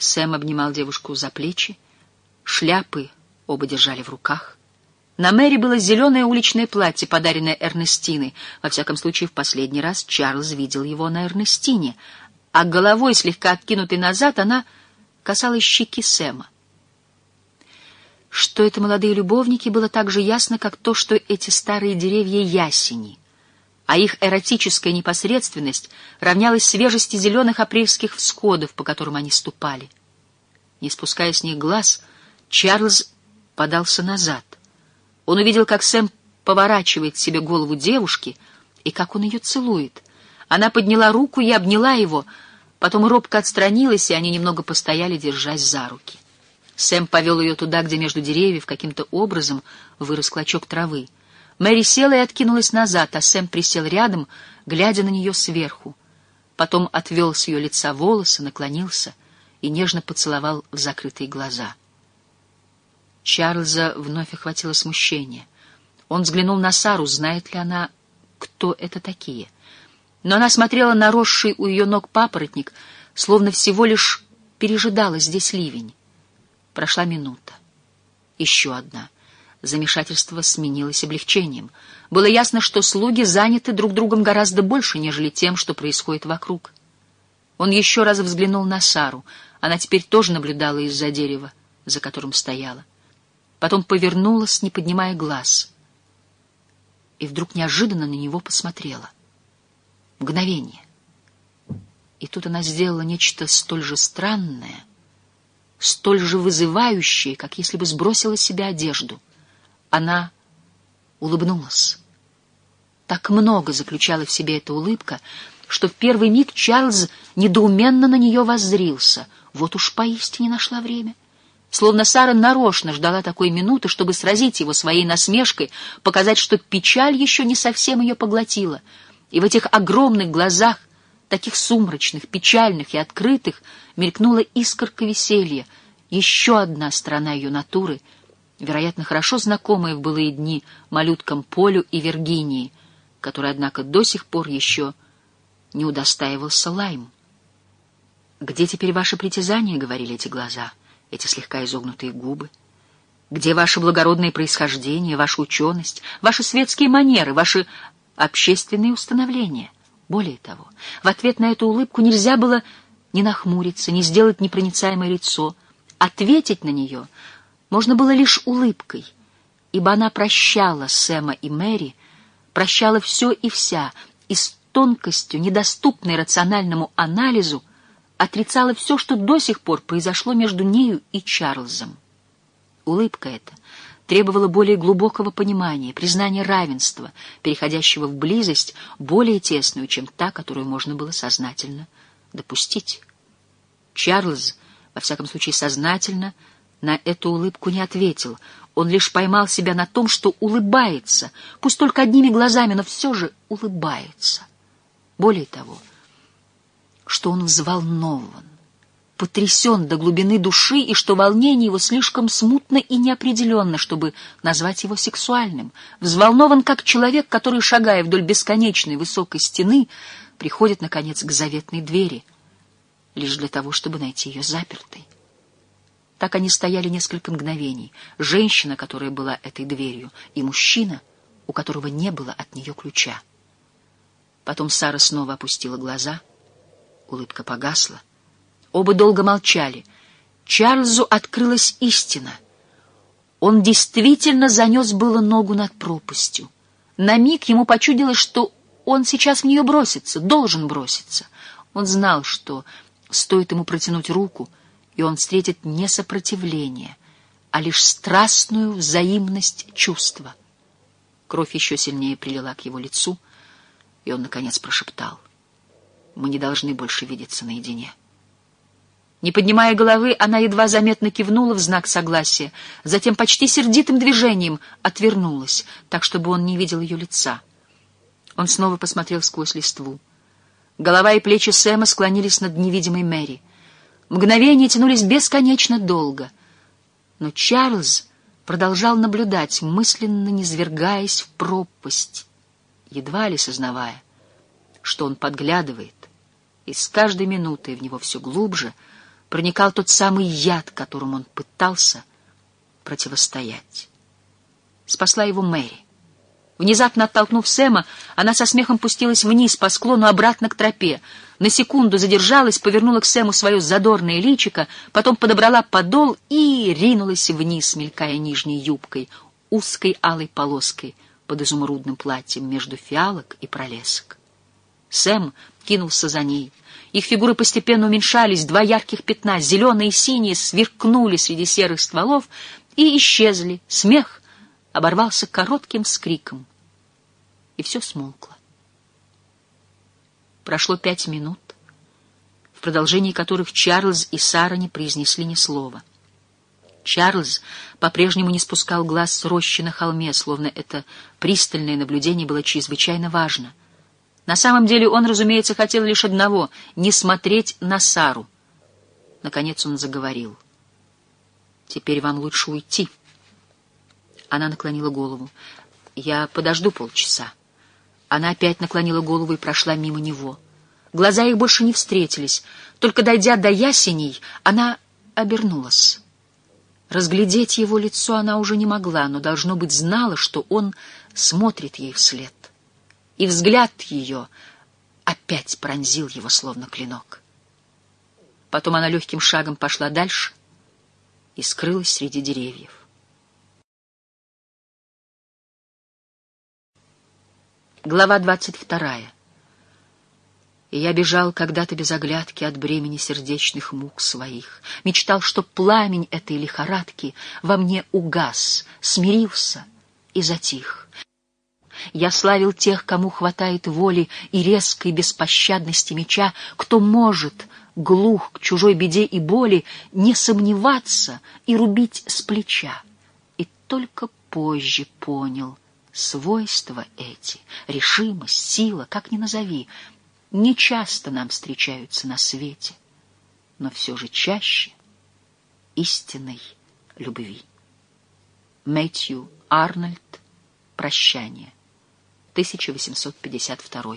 Сэм обнимал девушку за плечи, шляпы оба держали в руках. На Мэри было зеленое уличное платье, подаренное Эрнестиной. Во всяком случае, в последний раз Чарльз видел его на Эрнестине, а головой, слегка откинутой назад, она касалась щеки Сэма. Что это молодые любовники, было так же ясно, как то, что эти старые деревья ясени, а их эротическая непосредственность равнялась свежести зеленых апрельских всходов, по которым они ступали. Не спуская с них глаз, Чарльз подался назад. Он увидел, как Сэм поворачивает себе голову девушки и как он ее целует. Она подняла руку и обняла его, потом робко отстранилась, и они немного постояли, держась за руки. Сэм повел ее туда, где между деревьев каким-то образом вырос клочок травы. Мэри села и откинулась назад, а Сэм присел рядом, глядя на нее сверху. Потом отвел с ее лица волосы, наклонился и нежно поцеловал в закрытые глаза. Чарльза вновь охватило смущение. Он взглянул на Сару, знает ли она, кто это такие. Но она смотрела на росший у ее ног папоротник, словно всего лишь пережидала здесь ливень. Прошла минута. Еще одна. Замешательство сменилось облегчением. Было ясно, что слуги заняты друг другом гораздо больше, нежели тем, что происходит вокруг. Он еще раз взглянул на Сару. Она теперь тоже наблюдала из-за дерева, за которым стояла. Потом повернулась, не поднимая глаз. И вдруг неожиданно на него посмотрела. Мгновение. И тут она сделала нечто столь же странное, столь же вызывающее, как если бы сбросила с себя одежду. Она улыбнулась. Так много заключала в себе эта улыбка, что в первый миг Чарльз недоуменно на нее воззрился. Вот уж поистине нашла время. Словно Сара нарочно ждала такой минуты, чтобы сразить его своей насмешкой, показать, что печаль еще не совсем ее поглотила. И в этих огромных глазах, таких сумрачных, печальных и открытых, мелькнула искорка веселья, еще одна сторона ее натуры, вероятно, хорошо знакомая в былые дни малюткам Полю и Виргинии, который, однако, до сих пор еще не удостаивался Лайм. «Где теперь ваше притязание?» — говорили эти глаза, эти слегка изогнутые губы. «Где ваше благородное происхождение, ваша ученость, ваши светские манеры, ваши общественные установления?» Более того, в ответ на эту улыбку нельзя было ни нахмуриться, ни сделать непроницаемое лицо. Ответить на нее можно было лишь улыбкой, ибо она прощала Сэма и Мэри, прощала все и вся, и с тонкостью, недоступной рациональному анализу, отрицала все, что до сих пор произошло между нею и Чарльзом. Улыбка эта требовала более глубокого понимания, признания равенства, переходящего в близость более тесную, чем та, которую можно было сознательно допустить. Чарльз, во всяком случае сознательно, на эту улыбку не ответил. Он лишь поймал себя на том, что улыбается, пусть только одними глазами, но все же улыбается. Более того, что он взволнован, потрясен до глубины души, и что волнение его слишком смутно и неопределенно, чтобы назвать его сексуальным. Взволнован, как человек, который, шагая вдоль бесконечной высокой стены, приходит, наконец, к заветной двери, лишь для того, чтобы найти ее запертой. Так они стояли несколько мгновений. Женщина, которая была этой дверью, и мужчина, у которого не было от нее ключа. Потом Сара снова опустила глаза. Улыбка погасла. Оба долго молчали. Чарльзу открылась истина. Он действительно занес было ногу над пропастью. На миг ему почудилось, что он сейчас в нее бросится, должен броситься. Он знал, что стоит ему протянуть руку, и он встретит не сопротивление, а лишь страстную взаимность чувства. Кровь еще сильнее прилила к его лицу, и он, наконец, прошептал: «Мы не должны больше видеться наедине». Не поднимая головы, она едва заметно кивнула в знак согласия, затем почти сердитым движением отвернулась, так, чтобы он не видел ее лица. Он снова посмотрел сквозь листву. Голова и плечи Сэма склонились над невидимой Мэри. Мгновения тянулись бесконечно долго, но Чарльз продолжал наблюдать, мысленно низвергаясь в пропасть, едва ли сознавая, что он подглядывает, и с каждой минутой в него все глубже проникал тот самый яд, которым он пытался противостоять. Спасла его Мэри. Внезапно оттолкнув Сэма, она со смехом пустилась вниз по склону обратно к тропе. На секунду задержалась, повернула к Сэму свое задорное личико, потом подобрала подол и ринулась вниз, мелькая нижней юбкой, узкой алой полоской под изумрудным платьем между фиалок и пролесок. Сэм кинулся за ней. Их фигуры постепенно уменьшались, два ярких пятна, зеленые и синие, сверкнули среди серых стволов и исчезли. Смех оборвался коротким вскриком, и все смолкло. Прошло 5 минут, в продолжении которых Чарльз и Сара не произнесли ни слова. Чарльз по-прежнему не спускал глаз с рощи на холме, словно это пристальное наблюдение было чрезвычайно важно. На самом деле он, разумеется, хотел лишь одного — не смотреть на Сару. Наконец он заговорил. «Теперь вам лучше уйти». Она наклонила голову. «Я подожду полчаса». Она опять наклонила голову и прошла мимо него. Глаза их больше не встретились. Только дойдя до ясеней, она обернулась. Разглядеть его лицо она уже не могла, но, должно быть, знала, что он смотрит ей вслед. И взгляд ее опять пронзил его, словно клинок. Потом она легким шагом пошла дальше и скрылась среди деревьев. Глава 22. И я бежал когда-то без оглядки от бремени сердечных мук своих. Мечтал, что пламень этой лихорадки во мне угас, смирился и затих. Я славил тех, кому хватает воли и резкой беспощадности меча, кто может, глух к чужой беде и боли, не сомневаться и рубить с плеча. И только позже понял — свойства эти, решимость, сила, как ни назови, не часто нам встречаются на свете, но все же чаще истинной любви. Мэтью Арнольд. Прощание. 1852.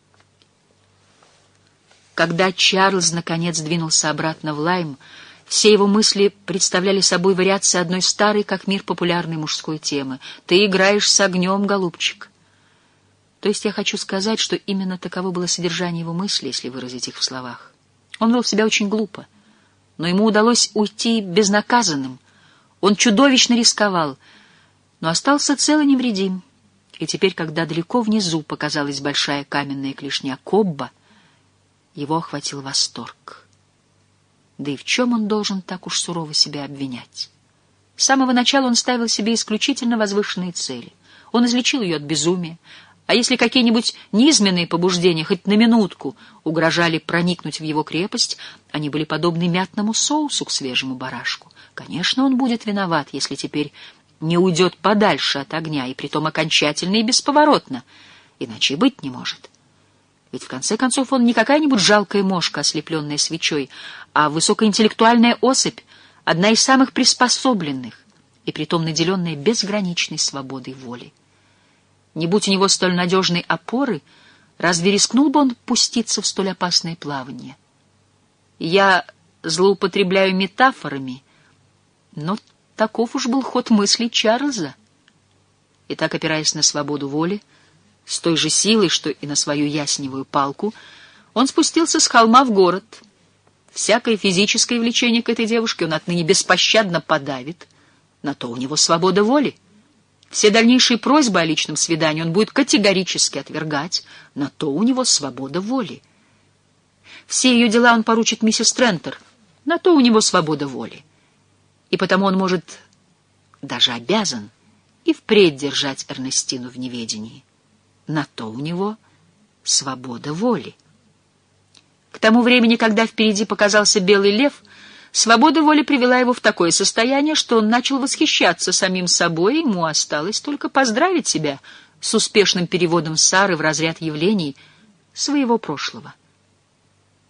Когда Чарльз наконец двинулся обратно в Лайм, все его мысли представляли собой вариации одной старой, как мир, популярной мужской темы. «Ты играешь с огнем, голубчик». То есть я хочу сказать, что именно таково было содержание его мысли, если выразить их в словах. Он вел себя очень глупо, но ему удалось уйти безнаказанным. Он чудовищно рисковал, но остался цел и невредим. И теперь, когда далеко внизу показалась большая каменная клешня Кобба, его охватил восторг. Да и в чем он должен так уж сурово себя обвинять? С самого начала он ставил себе исключительно возвышенные цели. Он излечил ее от безумия, а если какие-нибудь низменные побуждения хоть на минутку угрожали проникнуть в его крепость, они были подобны мятному соусу к свежему барашку. Конечно, он будет виноват, если теперь не уйдет подальше от огня, и притом окончательно и бесповоротно, иначе и быть не может. Ведь в конце концов он не какая-нибудь жалкая мошка, ослепленная свечой, а высокоинтеллектуальная особь, одна из самых приспособленных, и притом наделенная безграничной свободой воли. Не будь у него столь надежной опоры, разве рискнул бы он пуститься в столь опасное плавание? Я злоупотребляю метафорами, но таков уж был ход мыслей Чарльза. И так, опираясь на свободу воли, с той же силой, что и на свою ясеневую палку, он спустился с холма в город. Всякое физическое влечение к этой девушке он отныне беспощадно подавит. На то у него свобода воли. Все дальнейшие просьбы о личном свидании он будет категорически отвергать. На то у него свобода воли. Все ее дела он поручит миссис Трентер. На то у него свобода воли. И потому он может, даже обязан, и впредь держать Эрнестину в неведении. На то у него свобода воли. К тому времени, когда впереди показался белый лев, свобода воли привела его в такое состояние, что он начал восхищаться самим собой, и ему осталось только поздравить себя с успешным переводом Сары в разряд явлений своего прошлого.